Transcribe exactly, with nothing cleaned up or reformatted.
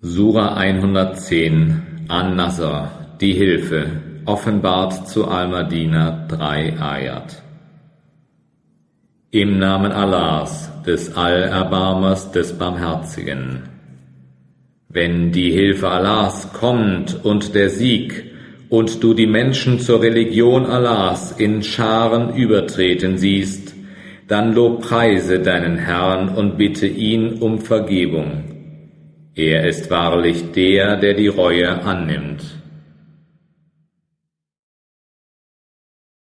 Sura hundertzehn An-Nasr, die Hilfe, offenbart zu Al-Madina, drei Ayat. Im Namen Allahs, des Allerbarmers, des Barmherzigen. Wenn die Hilfe Allahs kommt und der Sieg, und du die Menschen zur Religion Allahs in Scharen übertreten siehst, dann lobpreise deinen Herrn und bitte ihn um Vergebung. Er ist wahrlich der, der die Reue annimmt.